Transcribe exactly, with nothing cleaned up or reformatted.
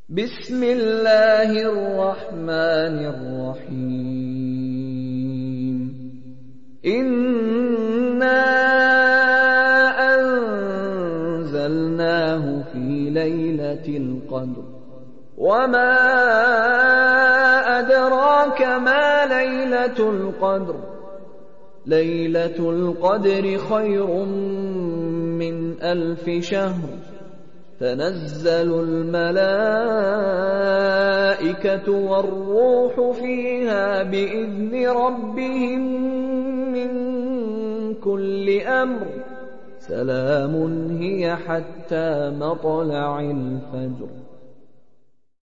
بسم الله الرحمن الرحيم إنا أنزلناه في ليلة القدر وما أدراك ما ليلة القدر ليلة القدر خير من ألف شهر تنزل الملائكة والروح فيها بإذن ربهم من كل أمر سلام هي حتى مطلع الفجر.